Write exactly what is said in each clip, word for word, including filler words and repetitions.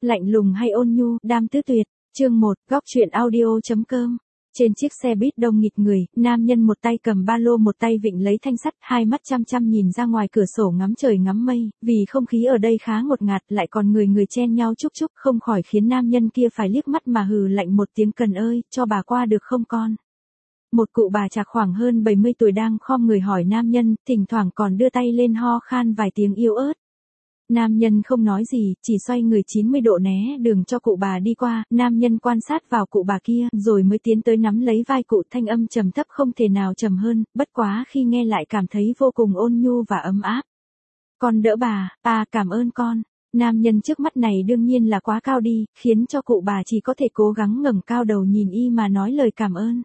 lạnh lùng hay ôn nhu, đam tứ tuyệt. Chương một, góc truyện audio.com. Trên chiếc xe buýt đông nghịt người, nam nhân một tay cầm ba lô một tay vịn lấy thanh sắt, hai mắt chăm chăm nhìn ra ngoài cửa sổ ngắm trời ngắm mây, vì không khí ở đây khá ngột ngạt, lại còn người người chen nhau chúc chúc, không khỏi khiến nam nhân kia phải liếc mắt mà hừ lạnh một tiếng, cần ơi, cho bà qua được không con. Một cụ bà chạc khoảng hơn bảy mươi tuổi đang khom người hỏi nam nhân, thỉnh thoảng còn đưa tay lên ho khan vài tiếng yếu ớt. Nam nhân không nói gì, chỉ xoay người chín mươi độ né đường cho cụ bà đi qua, nam nhân quan sát vào cụ bà kia, rồi mới tiến tới nắm lấy vai cụ, thanh âm trầm thấp không thể nào trầm hơn, bất quá khi nghe lại cảm thấy vô cùng ôn nhu và ấm áp. Con đỡ bà, à cảm ơn con. Nam nhân trước mắt này đương nhiên là quá cao đi, khiến cho cụ bà chỉ có thể cố gắng ngẩng cao đầu nhìn y mà nói lời cảm ơn.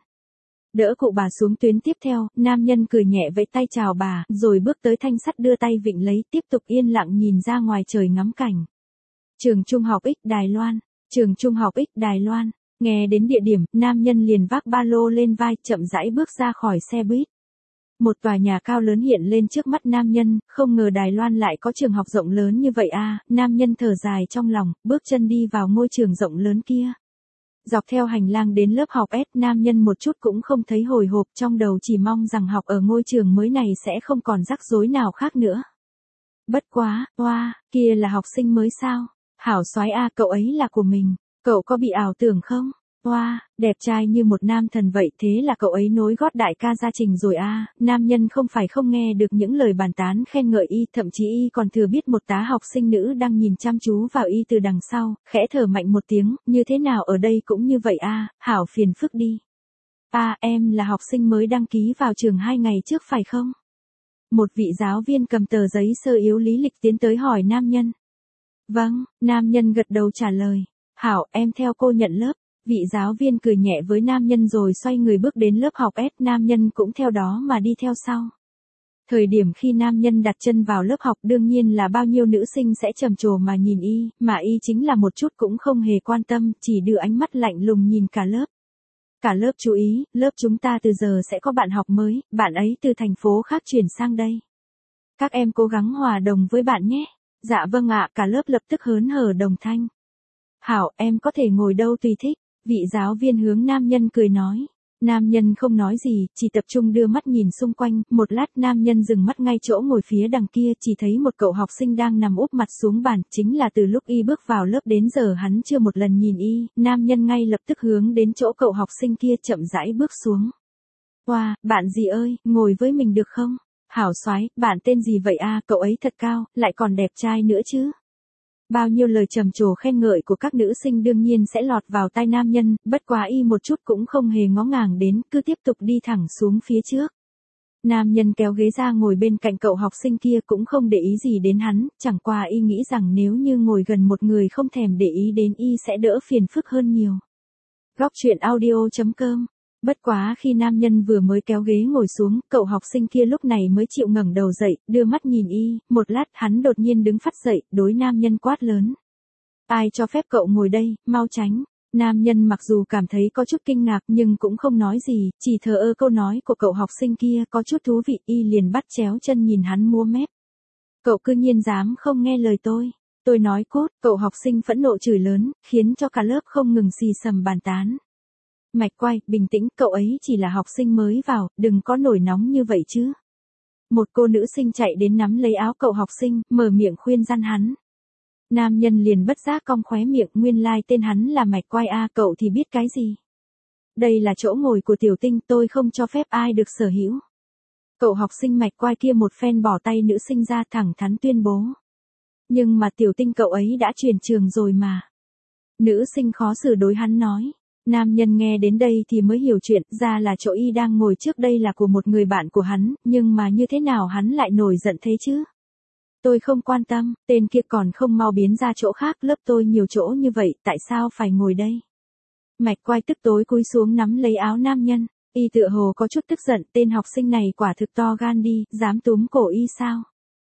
Đỡ cụ bà xuống tuyến tiếp theo, nam nhân cười nhẹ vẫy tay chào bà, rồi bước tới thanh sắt đưa tay vịn lấy, tiếp tục yên lặng nhìn ra ngoài trời ngắm cảnh. Trường Trung học X Đài Loan, trường Trung học X Đài Loan, nghe đến địa điểm, nam nhân liền vác ba lô lên vai, chậm rãi bước ra khỏi xe buýt. Một tòa nhà cao lớn hiện lên trước mắt nam nhân, không ngờ Đài Loan lại có trường học rộng lớn như vậy à, nam nhân thở dài trong lòng, bước chân đi vào ngôi trường rộng lớn kia. Dọc theo hành lang đến lớp học S, nam nhân một chút cũng không thấy hồi hộp, trong đầu chỉ mong rằng học ở ngôi trường mới này sẽ không còn rắc rối nào khác nữa. Bất quá, oa, kia là học sinh mới sao? Hảo soái a, cậu ấy là của mình, cậu có bị ảo tưởng không? Oa, đẹp trai như một nam thần vậy, thế là cậu ấy nối gót đại ca gia Trình rồi a. Nam nhân không phải không nghe được những lời bàn tán khen ngợi y, thậm chí y còn thừa biết một tá học sinh nữ đang nhìn chăm chú vào y từ đằng sau, khẽ thở mạnh một tiếng, như thế nào ở đây cũng như vậy a, hảo phiền phức đi. A, em là học sinh mới đăng ký vào trường hai ngày trước phải không? Một vị giáo viên cầm tờ giấy sơ yếu lý lịch tiến tới hỏi nam nhân. Vâng, nam nhân gật đầu trả lời. Hảo, em theo cô nhận lớp. Vị giáo viên cười nhẹ với nam nhân rồi xoay người bước đến lớp học S, nam nhân cũng theo đó mà đi theo sau. Thời điểm khi nam nhân đặt chân vào lớp học đương nhiên là bao nhiêu nữ sinh sẽ trầm trồ mà nhìn y, mà y chính là một chút cũng không hề quan tâm, chỉ đưa ánh mắt lạnh lùng nhìn cả lớp. Cả lớp chú ý, lớp chúng ta từ giờ sẽ có bạn học mới, bạn ấy từ thành phố khác chuyển sang đây. Các em cố gắng hòa đồng với bạn nhé. Dạ vâng ạ, cả lớp lập tức hớn hở đồng thanh. Hảo, em có thể ngồi đâu tùy thích. Vị giáo viên hướng nam nhân cười nói. Nam nhân không nói gì, chỉ tập trung đưa mắt nhìn xung quanh, một lát nam nhân dừng mắt ngay chỗ ngồi phía đằng kia, chỉ thấy một cậu học sinh đang nằm úp mặt xuống bàn, chính là từ lúc y bước vào lớp đến giờ hắn chưa một lần nhìn y, nam nhân ngay lập tức hướng đến chỗ cậu học sinh kia chậm rãi bước xuống. Wow, bạn gì ơi, ngồi với mình được không? Hảo soái, bạn tên gì vậy a? Cậu ấy thật cao, lại còn đẹp trai nữa chứ. Bao nhiêu lời trầm trồ khen ngợi của các nữ sinh đương nhiên sẽ lọt vào tai nam nhân, bất quá y một chút cũng không hề ngó ngàng đến, cứ tiếp tục đi thẳng xuống phía trước. Nam nhân kéo ghế ra ngồi bên cạnh cậu học sinh kia cũng không để ý gì đến hắn, chẳng qua y nghĩ rằng nếu như ngồi gần một người không thèm để ý đến y sẽ đỡ phiền phức hơn nhiều. Góc truyện audio.com. Bất quá khi nam nhân vừa mới kéo ghế ngồi xuống, cậu học sinh kia lúc này mới chịu ngẩng đầu dậy, đưa mắt nhìn y, một lát hắn đột nhiên đứng phắt dậy, đối nam nhân quát lớn. Ai cho phép cậu ngồi đây, mau tránh. Nam nhân mặc dù cảm thấy có chút kinh ngạc nhưng cũng không nói gì, chỉ thờ ơ câu nói của cậu học sinh kia có chút thú vị, y liền bắt chéo chân nhìn hắn múa mép. Cậu cư nhiên dám không nghe lời tôi. Tôi nói cốt, cậu học sinh phẫn nộ chửi lớn, khiến cho cả lớp không ngừng xì xầm bàn tán. Mạch Quay, bình tĩnh, cậu ấy chỉ là học sinh mới vào, đừng có nổi nóng như vậy chứ. Một cô nữ sinh chạy đến nắm lấy áo cậu học sinh, mở miệng khuyên răn hắn. Nam nhân liền bất giác cong khóe miệng, nguyên lai like tên hắn là Mạch Quay a, cậu thì biết cái gì. Đây là chỗ ngồi của tiểu tinh, tôi không cho phép ai được sở hữu. Cậu học sinh Mạch Quay kia một phen bỏ tay nữ sinh ra thẳng thắn tuyên bố. Nhưng mà tiểu tinh cậu ấy đã chuyển trường rồi mà. Nữ sinh khó xử đối hắn nói. Nam nhân nghe đến đây thì mới hiểu chuyện, ra là chỗ y đang ngồi trước đây là của một người bạn của hắn, nhưng mà như thế nào hắn lại nổi giận thế chứ? Tôi không quan tâm, tên kia còn không mau biến ra chỗ khác, lớp tôi nhiều chỗ như vậy, tại sao phải ngồi đây? Mạch Quay tức tối cúi xuống nắm lấy áo nam nhân, y tựa hồ có chút tức giận, tên học sinh này quả thực to gan đi, dám túm cổ y sao?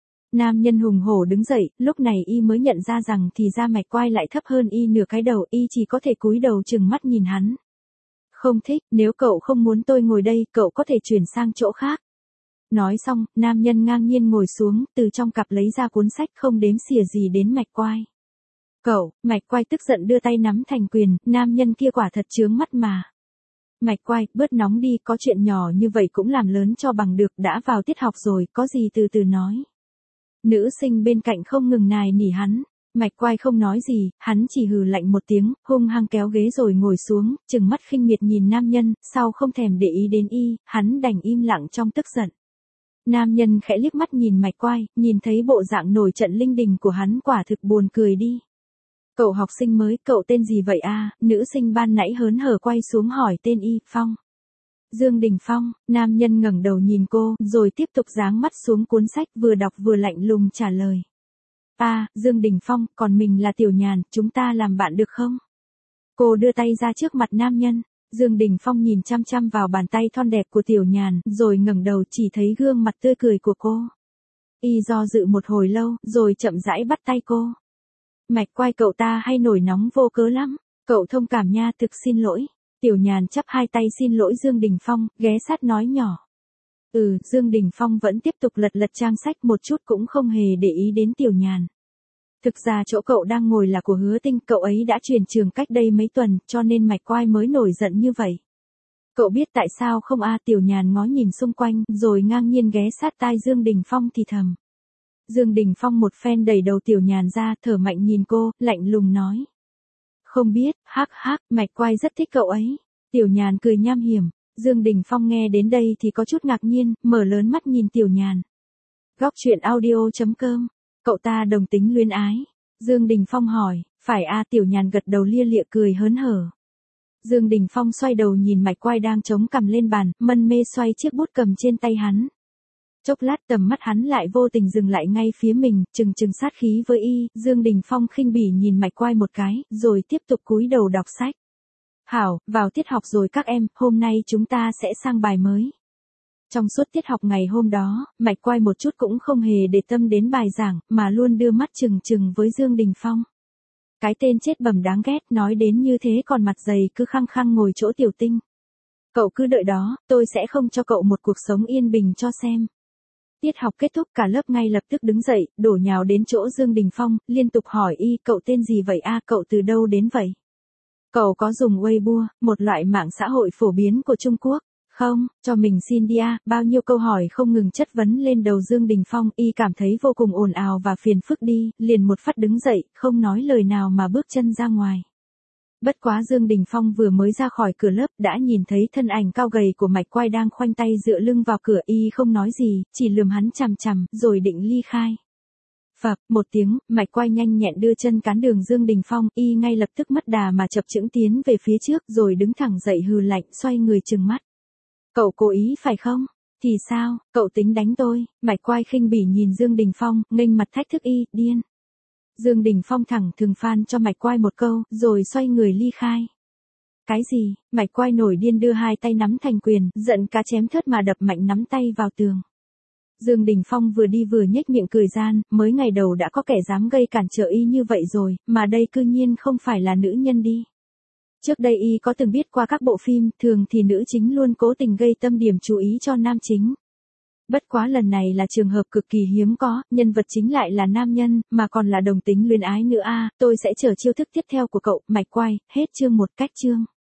Nam nhân hùng hổ đứng dậy, lúc này y mới nhận ra rằng thì ra Mạch Quay lại thấp hơn y nửa cái đầu, y chỉ có thể cúi đầu chừng mắt nhìn hắn. Không thích, nếu cậu không muốn tôi ngồi đây, cậu có thể chuyển sang chỗ khác. Nói xong, nam nhân ngang nhiên ngồi xuống, từ trong cặp lấy ra cuốn sách không đếm xỉa gì đến Mạch Quay. Cậu, Mạch Quai tức giận đưa tay nắm thành quyền, nam nhân kia quả thật chướng mắt mà. Mạch Quai, bớt nóng đi, có chuyện nhỏ như vậy cũng làm lớn cho bằng được, đã vào tiết học rồi, có gì từ từ nói. Nữ sinh bên cạnh không ngừng nài nỉ hắn. Mạch Quai không nói gì, hắn chỉ hừ lạnh một tiếng, hung hăng kéo ghế rồi ngồi xuống, trừng mắt khinh miệt nhìn nam nhân, sau không thèm để ý đến y, hắn đành im lặng trong tức giận. Nam nhân khẽ liếc mắt nhìn Mạch Quai, nhìn thấy bộ dạng nổi trận linh đình của hắn quả thực buồn cười đi. Cậu học sinh mới, cậu tên gì vậy a? Nữ sinh ban nãy hớn hở quay xuống hỏi tên y, Phong. Dương Đình Phong, nam nhân ngẩng đầu nhìn cô, rồi tiếp tục giáng mắt xuống cuốn sách vừa đọc vừa lạnh lùng trả lời. À, Dương Đình Phong, còn mình là Tiểu Nhàn, chúng ta làm bạn được không? Cô đưa tay ra trước mặt nam nhân. Dương Đình Phong nhìn chăm chăm vào bàn tay thon đẹp của Tiểu Nhàn, rồi ngẩng đầu chỉ thấy gương mặt tươi cười của cô. Y do dự một hồi lâu, rồi chậm rãi bắt tay cô. Mạch Quai, cậu ta hay nổi nóng vô cớ lắm, cậu thông cảm nha, thực xin lỗi. Tiểu Nhàn chắp hai tay xin lỗi Dương Đình Phong, ghé sát nói nhỏ. Ừ, Dương Đình Phong vẫn tiếp tục lật lật trang sách một chút cũng không hề để ý đến Tiểu Nhàn. Thực ra chỗ cậu đang ngồi là của Hứa Tinh, cậu ấy đã chuyển trường cách đây mấy tuần, cho nên Mạch Quai mới nổi giận như vậy. Cậu biết tại sao không a? Tiểu Nhàn ngó nhìn xung quanh, rồi ngang nhiên ghé sát tai Dương Đình Phong thì thầm. Dương Đình Phong một phen đẩy đầu Tiểu Nhàn ra, thở mạnh nhìn cô, lạnh lùng nói. Không biết, hắc hắc, Mạch Quai rất thích cậu ấy. Tiểu Nhàn cười nham hiểm. Dương Đình Phong nghe đến đây thì có chút ngạc nhiên, mở lớn mắt nhìn Tiểu Nhàn. Góc truyện audio chấm com. Cậu ta đồng tính luyến ái. Dương Đình Phong hỏi, phải a? Tiểu Nhàn gật đầu lia lịa cười hớn hở. Dương Đình Phong xoay đầu nhìn Mạch Quai đang chống cằm lên bàn, mân mê xoay chiếc bút cầm trên tay hắn. Chốc lát tầm mắt hắn lại vô tình dừng lại ngay phía mình, trừng trừng sát khí với y. Dương Đình Phong khinh bỉ nhìn Mạch Quai một cái, rồi tiếp tục cúi đầu đọc sách. Hảo, vào tiết học rồi các em, hôm nay chúng ta sẽ sang bài mới. Trong suốt tiết học ngày hôm đó, Mạch Quai một chút cũng không hề để tâm đến bài giảng, mà luôn đưa mắt trừng trừng với Dương Đình Phong. Cái tên chết bẩm đáng ghét, nói đến như thế còn mặt dày cứ khăng khăng ngồi chỗ Tiểu Tinh. Cậu cứ đợi đó, tôi sẽ không cho cậu một cuộc sống yên bình cho xem. Tiết học kết thúc, cả lớp ngay lập tức đứng dậy, đổ nhào đến chỗ Dương Đình Phong, liên tục hỏi y, cậu tên gì vậy a? Cậu từ đâu đến vậy? Cậu có dùng Weibo, một loại mạng xã hội phổ biến của Trung Quốc? Không, cho mình xin đi a. Bao nhiêu câu hỏi không ngừng chất vấn lên đầu Dương Đình Phong, y cảm thấy vô cùng ồn ào và phiền phức đi, liền một phát đứng dậy, không nói lời nào mà bước chân ra ngoài. Bất quá Dương Đình Phong vừa mới ra khỏi cửa lớp đã nhìn thấy thân ảnh cao gầy của Mạch Quai đang khoanh tay dựa lưng vào cửa, y không nói gì, chỉ lườm hắn chằm chằm, rồi định ly khai. Phập, một tiếng, Mạch Quai nhanh nhẹn đưa chân cán đường Dương Đình Phong, y ngay lập tức mất đà mà chập chững tiến về phía trước, rồi đứng thẳng dậy hừ lạnh, xoay người trừng mắt. Cậu cố ý phải không? Thì sao, cậu tính đánh tôi? Mạch Quai khinh bỉ nhìn Dương Đình Phong, nghênh mặt thách thức y, điên. Dương Đình Phong thẳng thừng phan cho Mạch Quai một câu, rồi xoay người ly khai. Cái gì? Mạch Quai nổi điên đưa hai tay nắm thành quyền, giận cá chém thớt mà đập mạnh nắm tay vào tường. Dương Đình Phong vừa đi vừa nhếch miệng cười gian, mới ngày đầu đã có kẻ dám gây cản trở y như vậy rồi, mà đây cư nhiên không phải là nữ nhân đi. Trước đây y có từng biết qua các bộ phim, thường thì nữ chính luôn cố tình gây tâm điểm chú ý cho nam chính. Bất quá lần này là trường hợp cực kỳ hiếm có, nhân vật chính lại là nam nhân, mà còn là đồng tính luyến ái nữa a. Tôi sẽ chờ chiêu thức tiếp theo của cậu, Mạch Quai, hết chương một, cách chương.